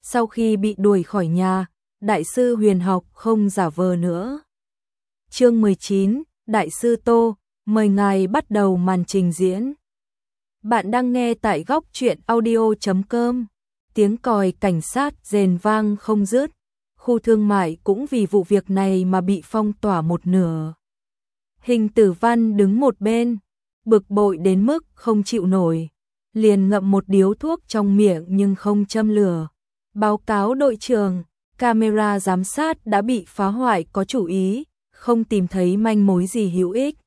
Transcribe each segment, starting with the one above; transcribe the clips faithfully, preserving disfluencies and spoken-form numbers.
Sau khi bị đuổi khỏi nhà, đại sư huyền học không giả vờ nữa. Chương mười chín, Đại sư Tô, mời ngài bắt đầu màn trình diễn. Bạn đang nghe tại góc truyện audio chấm com. Tiếng còi cảnh sát rền vang không dứt. Khu thương mại cũng vì vụ việc này mà bị phong tỏa một nửa. Hình Tử Văn đứng một bên, bực bội đến mức không chịu nổi, liền ngậm một điếu thuốc trong miệng nhưng không châm lửa. Báo cáo đội trưởng, camera giám sát đã bị phá hoại có chủ ý, không tìm thấy manh mối gì hữu ích.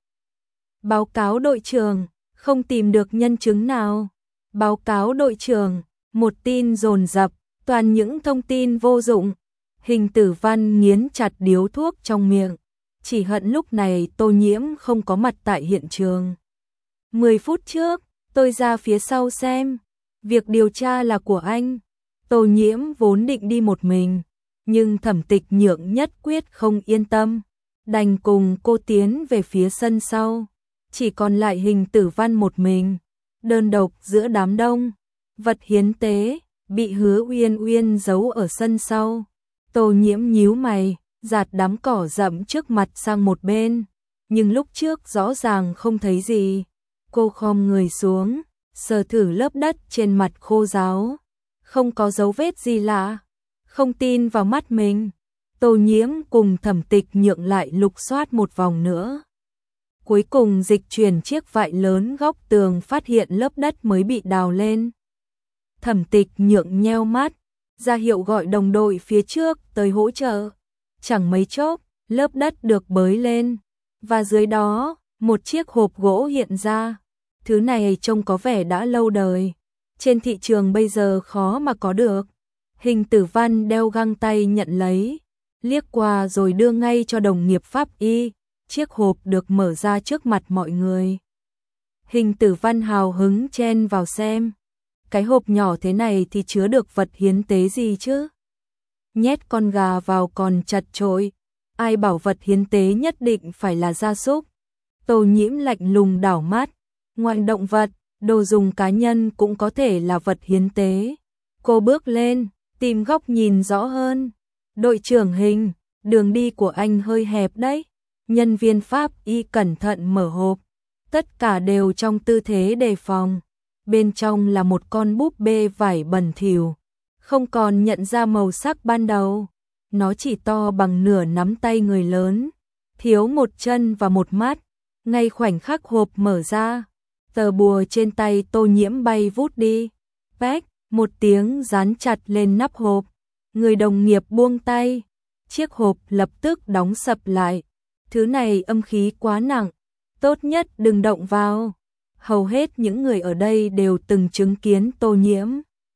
Báo cáo đội trưởng, không tìm được nhân chứng nào. Báo cáo đội trưởng, một tin dồn dập, toàn những thông tin vô dụng. Hình Tử Văn nghiến chặt điếu thuốc trong miệng, chỉ hận lúc này Tô Nhiễm không có mặt tại hiện trường. Mười phút trước, tôi ra phía sau xem, việc điều tra là của anh. Tô Nhiễm vốn định đi một mình, nhưng Thẩm Tịch Nhượng nhất quyết không yên tâm, đành cùng cô tiến về phía sân sau. Chỉ còn lại Hình Tử Văn một mình, đơn độc giữa đám đông. Vật hiến tế bị Hứa Uyên Uyên giấu ở sân sau. Tô Nhiễm nhíu mày, gạt đám cỏ rậm trước mặt sang một bên, nhưng lúc trước rõ ràng không thấy gì. Cô khom người xuống, sờ thử lớp đất trên mặt khô ráo, không có dấu vết gì lạ. Không tin vào mắt mình, Tô Nhiễm cùng Thẩm Tịch Nhượng lại lục soát một vòng nữa. Cuối cùng dịch chuyển chiếc vại lớn góc tường, phát hiện lớp đất mới bị đào lên. Thẩm Tịch Nhượng nheo mắt, ra hiệu gọi đồng đội phía trước tới hỗ trợ. Chẳng mấy chốc, lớp đất được bới lên, và dưới đó, một chiếc hộp gỗ hiện ra. Thứ này trông có vẻ đã lâu đời, trên thị trường bây giờ khó mà có được. Hình Tử Văn đeo găng tay nhận lấy, liếc qua rồi đưa ngay cho đồng nghiệp pháp y. Chiếc hộp được mở ra trước mặt mọi người. Hình Tử Văn hào hứng chen vào xem. Cái hộp nhỏ thế này thì chứa được vật hiến tế gì chứ? Nhét con gà vào còn chật chội. Ai bảo vật hiến tế nhất định phải là gia súc? Tô Nhiễm lạnh lùng đảo mắt. Ngoài động vật, đồ dùng cá nhân cũng có thể là vật hiến tế. Cô bước lên, tìm góc nhìn rõ hơn. Đội trưởng Hình, đường đi của anh hơi hẹp đấy. Nhân viên pháp y cẩn thận mở hộp. Tất cả đều trong tư thế đề phòng. Bên trong là một con búp bê vải bẩn thỉu, không còn nhận ra màu sắc ban đầu. Nó chỉ to bằng nửa nắm tay người lớn, thiếu một chân và một mắt. Ngay khoảnh khắc hộp mở ra, tờ bùa trên tay Tô Nhiễm bay vút đi. Pách, một tiếng dán chặt lên nắp hộp. Người đồng nghiệp buông tay, chiếc hộp lập tức đóng sập lại. Thứ này âm khí quá nặng, tốt nhất đừng động vào. Hầu hết những người ở đây đều từng chứng kiến Tô Nhiễm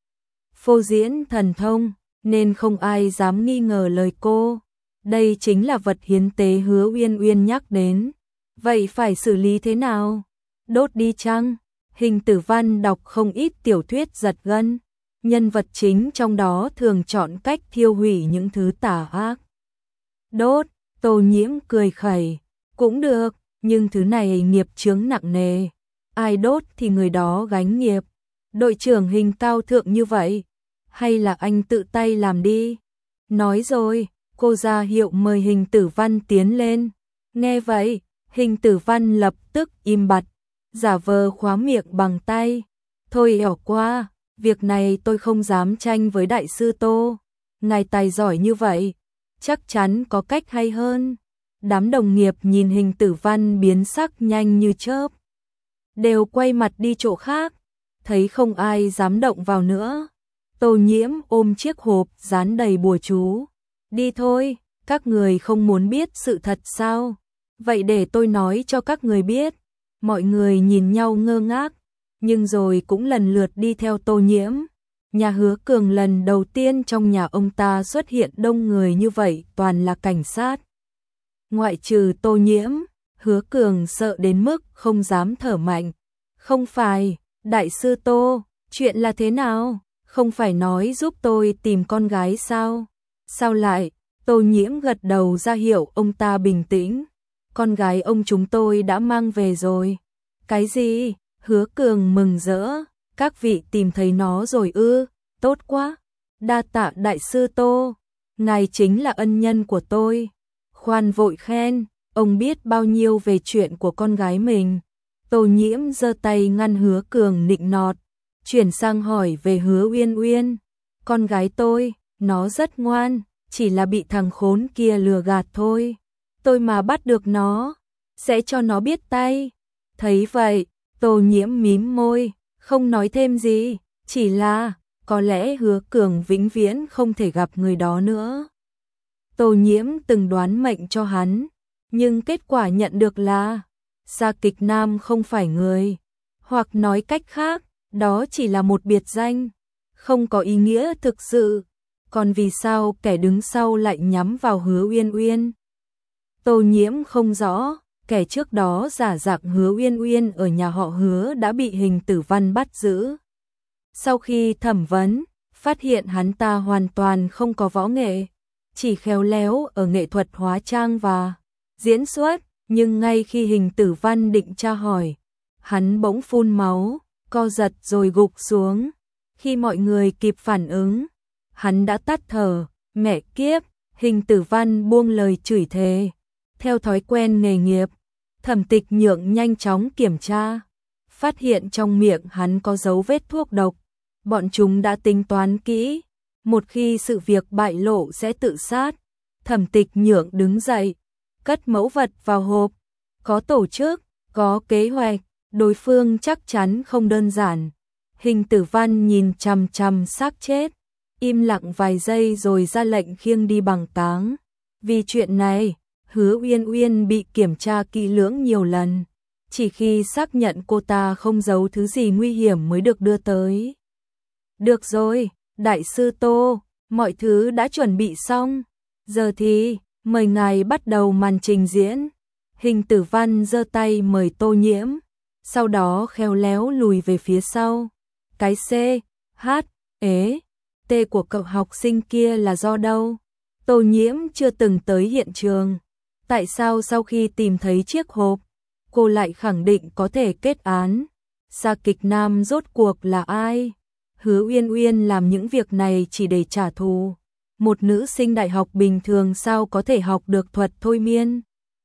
phô diễn thần thông, nên không ai dám nghi ngờ lời cô. Đây chính là vật hiến tế Hứa Uyên Uyên nhắc đến. Vậy phải xử lý thế nào? Đốt đi chăng? Hình Tử Văn đọc không ít tiểu thuyết giật gân. Nhân vật chính trong đó thường chọn cách thiêu hủy những thứ tà ác. Đốt, Tô Nhiễm cười khẩy. Cũng được, nhưng thứ này nghiệp chướng nặng nề. Ai đốt thì người đó gánh nghiệp. Đội trưởng Hình cao thượng như vậy, hay là anh tự tay làm đi? Nói rồi, cô ra hiệu mời Hình Tử Văn tiến lên. Nghe vậy, Hình Tử Văn lập tức im bặt, giả vờ khóa miệng bằng tay. Thôi ẻo qua, việc này tôi không dám tranh với đại sư Tô. Ngài tài giỏi như vậy, chắc chắn có cách hay hơn. Đám đồng nghiệp nhìn Hình Tử Văn biến sắc nhanh như chớp, đều quay mặt đi chỗ khác, thấy không ai dám động vào nữa. Tô Nhiễm ôm chiếc hộp dán đầy bùa chú. Đi thôi, các người không muốn biết sự thật sao? Vậy để tôi nói cho các người biết. Mọi người nhìn nhau ngơ ngác, nhưng rồi cũng lần lượt đi theo Tô Nhiễm. Nhà Hứa Cường lần đầu tiên trong nhà ông ta xuất hiện đông người như vậy, toàn là cảnh sát. Ngoại trừ Tô Nhiễm, Hứa Cường sợ đến mức không dám thở mạnh. Không phải, đại sư Tô, chuyện là thế nào? Không phải nói giúp tôi tìm con gái sao? Sao lại? Tô Nhiễm gật đầu ra hiệu ông ta bình tĩnh. Con gái ông chúng tôi đã mang về rồi. Cái gì? Hứa Cường mừng rỡ. Các vị tìm thấy nó rồi ư? Tốt quá. Đa tạ đại sư Tô, ngài chính là ân nhân của tôi. Khoan vội khen, ông biết bao nhiêu về chuyện của con gái mình. Tô Nhiễm giơ tay ngăn Hứa Cường nịnh nọt, chuyển sang hỏi về Hứa Uyên Uyên. Con gái tôi, nó rất ngoan, chỉ là bị thằng khốn kia lừa gạt thôi. Tôi mà bắt được nó, sẽ cho nó biết tay. Thấy vậy, Tô Nhiễm mím môi, không nói thêm gì, chỉ là có lẽ Hứa Cường vĩnh viễn không thể gặp người đó nữa. Tô Nhiễm từng đoán mệnh cho hắn, nhưng kết quả nhận được là Sa Kịch Nam không phải người, hoặc nói cách khác, đó chỉ là một biệt danh, không có ý nghĩa thực sự. Còn vì sao kẻ đứng sau lại nhắm vào Hứa Uyên Uyên? Tô Nhiễm không rõ, kẻ trước đó giả dạng Hứa Uyên Uyên ở nhà họ Hứa đã bị Hình Tử Văn bắt giữ. Sau khi thẩm vấn, phát hiện hắn ta hoàn toàn không có võ nghệ, chỉ khéo léo ở nghệ thuật hóa trang và diễn xuất, nhưng ngay khi Hình Tử Văn định tra hỏi, hắn bỗng phun máu, co giật rồi gục xuống. Khi mọi người kịp phản ứng, hắn đã tắt thở. Mẹ kiếp, Hình Tử Văn buông lời chửi thề. Theo thói quen nghề nghiệp, Thẩm Tịch Nhượng nhanh chóng kiểm tra, phát hiện trong miệng hắn có dấu vết thuốc độc. Bọn chúng đã tính toán kỹ, một khi sự việc bại lộ sẽ tự sát. Thẩm Tịch Nhượng đứng dậy, cất mẫu vật vào hộp. Có tổ chức, có kế hoạch, đối phương chắc chắn không đơn giản. Hình Tử Văn nhìn chằm chằm xác chết, im lặng vài giây rồi ra lệnh khiêng đi bằng táng. Vì chuyện này, Hứa Uyên Uyên bị kiểm tra kỹ lưỡng nhiều lần, chỉ khi xác nhận cô ta không giấu thứ gì nguy hiểm mới được đưa tới. Được rồi, đại sư Tô, mọi thứ đã chuẩn bị xong, giờ thì mời ngài bắt đầu màn trình diễn. Hình Tử Văn giơ tay mời Tô Nhiễm, sau đó khéo léo lùi về phía sau. Cái C, H, ế, T của cậu học sinh kia là do đâu? Tô Nhiễm chưa từng tới hiện trường. Tại sao sau khi tìm thấy chiếc hộp, cô lại khẳng định có thể kết án? Sa Kịch Nam rốt cuộc là ai? Hứa Uyên Uyên làm những việc này chỉ để trả thù. Một nữ sinh đại học bình thường sao có thể học được thuật thôi miên?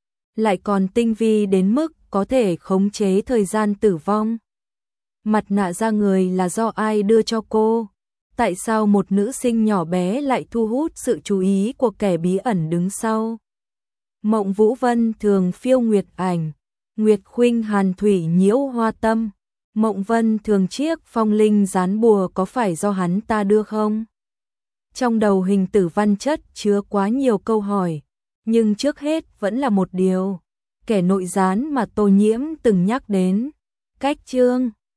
Lại còn tinh vi đến mức có thể khống chế thời gian tử vong. Mặt nạ da người là do ai đưa cho cô? Tại sao một nữ sinh nhỏ bé lại thu hút sự chú ý của kẻ bí ẩn đứng sau? Mộng Vũ Vân thường phiêu nguyệt ảnh, Nguyệt Khuynh hàn thủy nhiễu hoa tâm. Mộng Vân thường chiếc phong linh dán bùa có phải do hắn ta đưa không? Trong đầu Hình Tử Văn chất chứa quá nhiều câu hỏi, nhưng trước hết vẫn là một điều, kẻ nội gián mà Tô Nhiễm từng nhắc đến. Cách chương